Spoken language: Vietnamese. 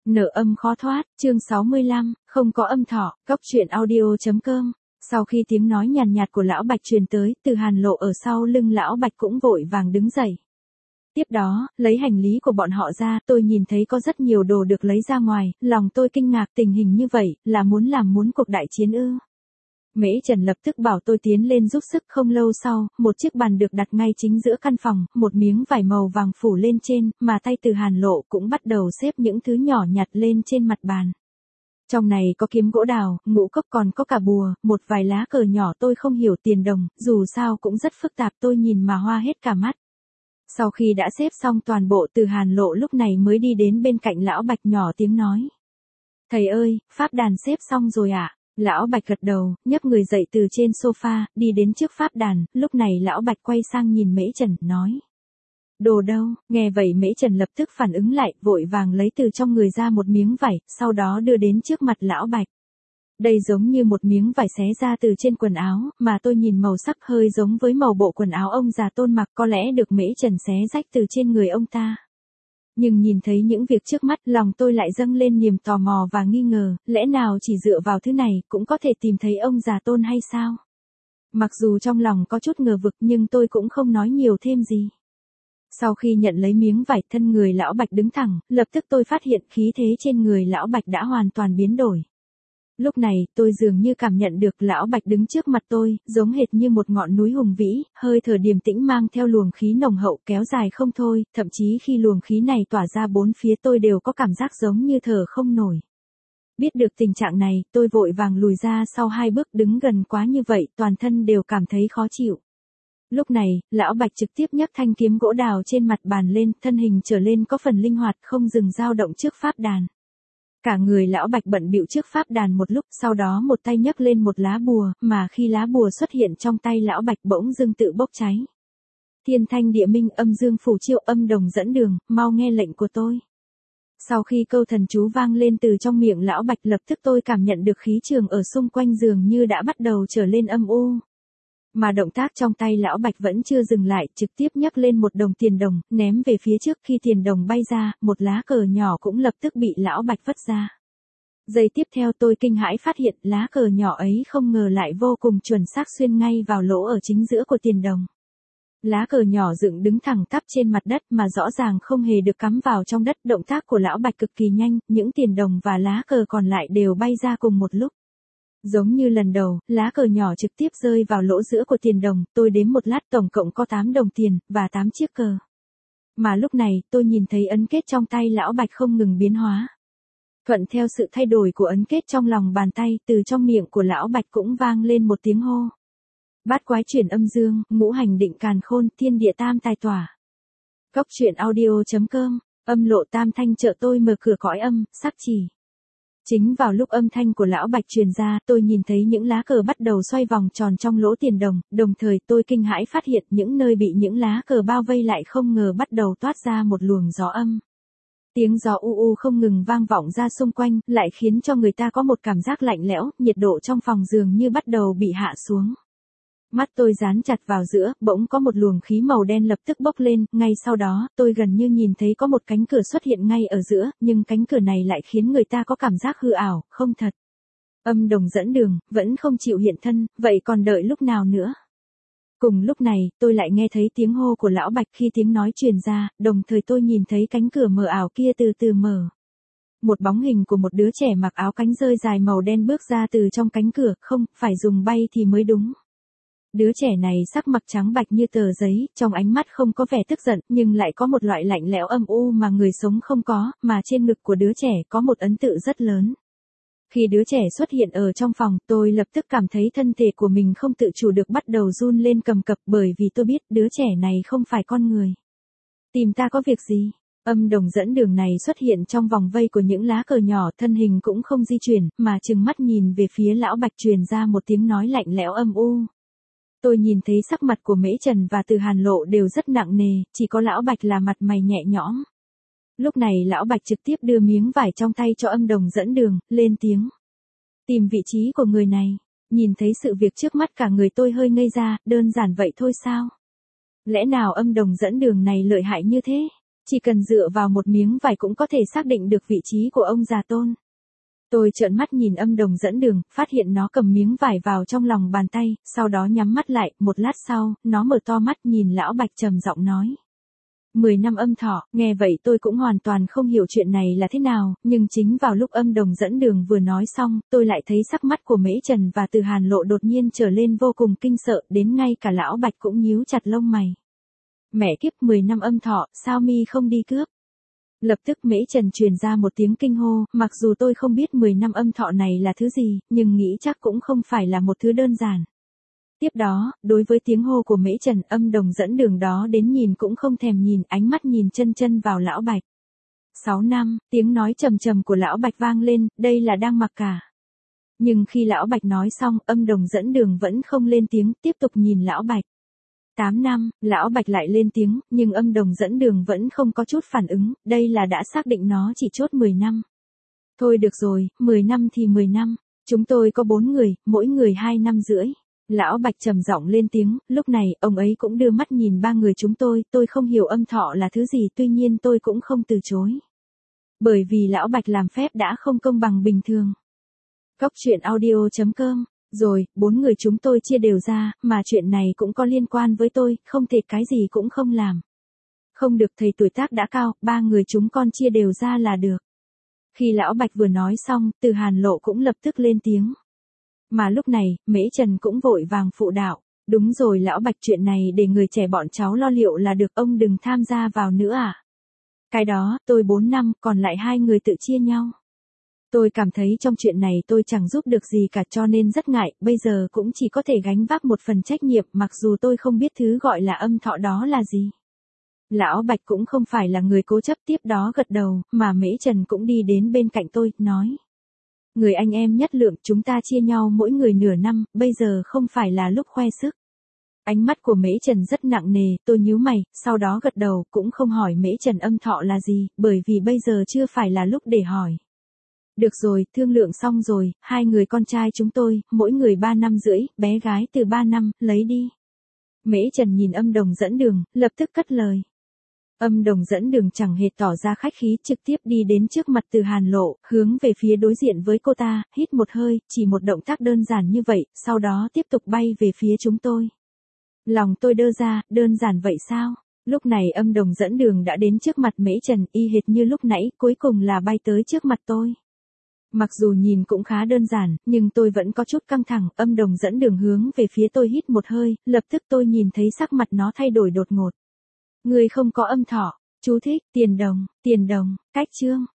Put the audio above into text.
Nợ âm khó thoát, chương 65, không có âm thọ, góc truyện audio.com. Sau khi tiếng nói nhàn nhạt của lão Bạch truyền tới, Từ Hàn Lộ ở sau lưng lão Bạch cũng vội vàng đứng dậy. Tiếp đó, lấy hành lý của bọn họ ra, tôi nhìn thấy có rất nhiều đồ được lấy ra ngoài, lòng tôi kinh ngạc tình hình như vậy, là muốn cuộc đại chiến ư. Mễ Trần lập tức bảo tôi tiến lên giúp sức. Không lâu sau, một chiếc bàn được đặt ngay chính giữa căn phòng, một miếng vải màu vàng phủ lên trên, mà tay Từ Hàn Lộ cũng bắt đầu xếp những thứ nhỏ nhặt lên trên mặt bàn. Trong này có kiếm gỗ đào, ngũ cốc, còn có cả bùa, một vài lá cờ nhỏ tôi không hiểu tiền đồng, dù sao cũng rất phức tạp, tôi nhìn mà hoa hết cả mắt. Sau khi đã xếp xong toàn bộ, Từ Hàn Lộ lúc này mới đi đến bên cạnh lão Bạch nhỏ tiếng nói. Thầy ơi, pháp đàn xếp xong rồi ạ. Lão Bạch gật đầu, nhấc người dậy từ trên sofa, đi đến trước pháp đàn. Lúc này lão Bạch quay sang nhìn Mễ Trần, nói. Đồ đâu? Nghe vậy Mễ Trần lập tức phản ứng lại, vội vàng lấy từ trong người ra một miếng vải, sau đó đưa đến trước mặt lão Bạch. Đây giống như một miếng vải xé ra từ trên quần áo, mà tôi nhìn màu sắc hơi giống với màu bộ quần áo ông già Tôn mặc, có lẽ được Mễ Trần xé rách từ trên người ông ta. Nhưng nhìn thấy những việc trước mắt, lòng tôi lại dâng lên niềm tò mò và nghi ngờ, lẽ nào chỉ dựa vào thứ này cũng có thể tìm thấy ông già Tôn hay sao? Mặc dù trong lòng có chút ngờ vực nhưng tôi cũng không nói nhiều thêm gì. Sau khi nhận lấy miếng vải, thân người lão Bạch đứng thẳng, lập tức tôi phát hiện khí thế trên người lão Bạch đã hoàn toàn biến đổi. Lúc này, tôi dường như cảm nhận được lão Bạch đứng trước mặt tôi, giống hệt như một ngọn núi hùng vĩ, hơi thở điềm tĩnh mang theo luồng khí nồng hậu kéo dài không thôi, thậm chí khi luồng khí này tỏa ra bốn phía tôi đều có cảm giác giống như thở không nổi. Biết được tình trạng này, tôi vội vàng lùi ra sau 2 bước, đứng gần quá như vậy, toàn thân đều cảm thấy khó chịu. Lúc này, lão Bạch trực tiếp nhấc thanh kiếm gỗ đào trên mặt bàn lên, thân hình trở lên có phần linh hoạt, không dừng dao động trước pháp đàn. Cả người lão Bạch bận bịu trước pháp đàn một lúc, sau đó một tay nhấc lên một lá bùa, mà khi lá bùa xuất hiện trong tay lão Bạch bỗng dưng tự bốc cháy. Thiên thanh địa minh, âm dương phù chiêu, âm đồng dẫn đường, mau nghe lệnh của tôi. Sau khi câu thần chú vang lên từ trong miệng lão Bạch, lập tức tôi cảm nhận được khí trường ở xung quanh dường như đã bắt đầu trở lên âm u. Mà động tác trong tay lão Bạch vẫn chưa dừng lại, trực tiếp nhấc lên một đồng tiền đồng, ném về phía trước. Khi tiền đồng bay ra, một lá cờ nhỏ cũng lập tức bị lão Bạch vứt ra. Giây tiếp theo tôi kinh hãi phát hiện lá cờ nhỏ ấy không ngờ lại vô cùng chuẩn xác xuyên ngay vào lỗ ở chính giữa của tiền đồng. Lá cờ nhỏ dựng đứng thẳng tắp trên mặt đất mà rõ ràng không hề được cắm vào trong đất. Động tác của lão Bạch cực kỳ nhanh, những tiền đồng và lá cờ còn lại đều bay ra cùng một lúc. Giống như lần đầu, lá cờ nhỏ trực tiếp rơi vào lỗ giữa của tiền đồng, tôi đếm một lát tổng cộng có 8 đồng tiền, và 8 chiếc cờ. Mà lúc này, tôi nhìn thấy ấn kết trong tay lão Bạch không ngừng biến hóa. Thuận theo sự thay đổi của ấn kết trong lòng bàn tay, từ trong miệng của lão Bạch cũng vang lên một tiếng hô. Bát quái chuyển âm dương, ngũ hành định càn khôn, thiên địa tam tài tỏa. Góc truyện audio.com, âm lộ tam thanh trợ tôi mở cửa cõi âm, sắc chỉ. Chính vào lúc âm thanh của lão Bạch truyền ra, tôi nhìn thấy những lá cờ bắt đầu xoay vòng tròn trong lỗ tiền đồng, đồng thời tôi kinh hãi phát hiện những nơi bị những lá cờ bao vây lại không ngờ bắt đầu toát ra một luồng gió âm. Tiếng gió u u không ngừng vang vọng ra xung quanh, lại khiến cho người ta có một cảm giác lạnh lẽo, nhiệt độ trong phòng dường như bắt đầu bị hạ xuống. Mắt tôi dán chặt vào giữa, bỗng có một luồng khí màu đen lập tức bốc lên, ngay sau đó, tôi gần như nhìn thấy có một cánh cửa xuất hiện ngay ở giữa, nhưng cánh cửa này lại khiến người ta có cảm giác hư ảo, không thật. Âm đồng dẫn đường, vẫn không chịu hiện thân, vậy còn đợi lúc nào nữa? Cùng lúc này, tôi lại nghe thấy tiếng hô của lão Bạch. Khi tiếng nói truyền ra, đồng thời tôi nhìn thấy cánh cửa mờ ảo kia từ từ mở. Một bóng hình của một đứa trẻ mặc áo cánh rơi dài màu đen bước ra từ trong cánh cửa, không, phải dùng bay thì mới đúng. Đứa trẻ này sắc mặt trắng bạch như tờ giấy, trong ánh mắt không có vẻ tức giận, nhưng lại có một loại lạnh lẽo âm u mà người sống không có, mà trên ngực của đứa trẻ có một ấn tự rất lớn. Khi đứa trẻ xuất hiện ở trong phòng, tôi lập tức cảm thấy thân thể của mình không tự chủ được bắt đầu run lên cầm cập, bởi vì tôi biết đứa trẻ này không phải con người. Tìm ta có việc gì? Âm đồng dẫn đường này xuất hiện trong vòng vây của những lá cờ nhỏ, thân hình cũng không di chuyển, mà trừng mắt nhìn về phía lão Bạch, truyền ra một tiếng nói lạnh lẽo âm u. Tôi nhìn thấy sắc mặt của Mễ Trần và Từ Hàn Lộ đều rất nặng nề, chỉ có lão Bạch là mặt mày nhẹ nhõm. Lúc này lão Bạch trực tiếp đưa miếng vải trong tay cho âm đồng dẫn đường, lên tiếng. Tìm vị trí của người này. Nhìn thấy sự việc trước mắt cả người tôi hơi ngây ra, đơn giản vậy thôi sao? Lẽ nào âm đồng dẫn đường này lợi hại như thế? Chỉ cần dựa vào một miếng vải cũng có thể xác định được vị trí của ông già Tôn. Tôi trợn mắt nhìn Âm Đồng dẫn đường, phát hiện nó cầm miếng vải vào trong lòng bàn tay, sau đó nhắm mắt lại, một lát sau, nó mở to mắt nhìn Lão Bạch trầm giọng nói. 10 năm âm thọ, nghe vậy tôi cũng hoàn toàn không hiểu chuyện này là thế nào, nhưng chính vào lúc Âm Đồng dẫn đường vừa nói xong, tôi lại thấy sắc mắt của Mễ Trần và Từ Hàn Lộ đột nhiên trở lên vô cùng kinh sợ, đến ngay cả Lão Bạch cũng nhíu chặt lông mày. Mẹ kiếp, 10 năm âm thọ, sao mi không đi cướp? Lập tức Mễ Trần truyền ra một tiếng kinh hô, mặc dù tôi không biết 10 năm âm thọ này là thứ gì, nhưng nghĩ chắc cũng không phải là một thứ đơn giản. Tiếp đó, đối với tiếng hô của Mễ Trần, Âm Đồng dẫn đường đó đến nhìn cũng không thèm nhìn, ánh mắt nhìn chân chân vào Lão Bạch. 6 năm, tiếng nói trầm trầm của Lão Bạch vang lên, đây là đang mặc cả. Nhưng khi Lão Bạch nói xong, Âm Đồng dẫn đường vẫn không lên tiếng, tiếp tục nhìn Lão Bạch. 8 năm, Lão Bạch lại lên tiếng, nhưng Âm Đồng dẫn đường vẫn không có chút phản ứng, đây là đã xác định nó chỉ chốt 10 năm. Thôi được rồi, 10 năm thì 10 năm, chúng tôi có 4 người, mỗi người 2 năm rưỡi. Lão Bạch trầm giọng lên tiếng, lúc này, ông ấy cũng đưa mắt nhìn 3 người chúng tôi không hiểu âm thọ là thứ gì, tuy nhiên tôi cũng không từ chối. Bởi vì Lão Bạch làm phép đã không công bằng bình thường. Cóc truyện audio.com. Rồi, 4 người chúng tôi chia đều ra, mà chuyện này cũng có liên quan với tôi, không thể cái gì cũng không làm. Không được, thầy tuổi tác đã cao, 3 người chúng con chia đều ra là được. Khi Lão Bạch vừa nói xong, Từ Hàn Lộ cũng lập tức lên tiếng. Mà lúc này, Mễ Trần cũng vội vàng phụ đạo. Đúng rồi Lão Bạch, chuyện này để người trẻ bọn cháu lo liệu là được, ông đừng tham gia vào nữa à. Cái đó, tôi 4 năm, còn lại 2 người tự chia nhau. Tôi cảm thấy trong chuyện này tôi chẳng giúp được gì cả cho nên rất ngại, bây giờ cũng chỉ có thể gánh vác một phần trách nhiệm mặc dù tôi không biết thứ gọi là âm thọ đó là gì. Lão Bạch cũng không phải là người cố chấp, tiếp đó gật đầu, mà Mễ Trần cũng đi đến bên cạnh tôi, nói. Người anh em nhất lượng, chúng ta chia nhau mỗi người nửa năm, bây giờ không phải là lúc khoe sức. Ánh mắt của Mễ Trần rất nặng nề, tôi nhíu mày, sau đó gật đầu, cũng không hỏi Mễ Trần âm thọ là gì, bởi vì bây giờ chưa phải là lúc để hỏi. Được rồi, thương lượng xong rồi, 2 người con trai chúng tôi, mỗi người 3 năm rưỡi, bé gái từ 3 năm, lấy đi. Mễ Trần nhìn Âm Đồng dẫn đường, lập tức cất lời. Âm Đồng dẫn đường chẳng hề tỏ ra khách khí, trực tiếp đi đến trước mặt Từ Hàn Lộ, hướng về phía đối diện với cô ta, hít một hơi, chỉ một động tác đơn giản như vậy, sau đó tiếp tục bay về phía chúng tôi. Lòng tôi đơ ra, đơn giản vậy sao? Lúc này Âm Đồng dẫn đường đã đến trước mặt Mễ Trần, y hệt như lúc nãy, cuối cùng là bay tới trước mặt tôi. Mặc dù nhìn cũng khá đơn giản, nhưng tôi vẫn có chút căng thẳng, Âm Đồng dẫn đường hướng về phía tôi hít một hơi, lập tức tôi nhìn thấy sắc mặt nó thay đổi đột ngột. Người không có âm thọ, chú thích, tiền đồng, cách chương.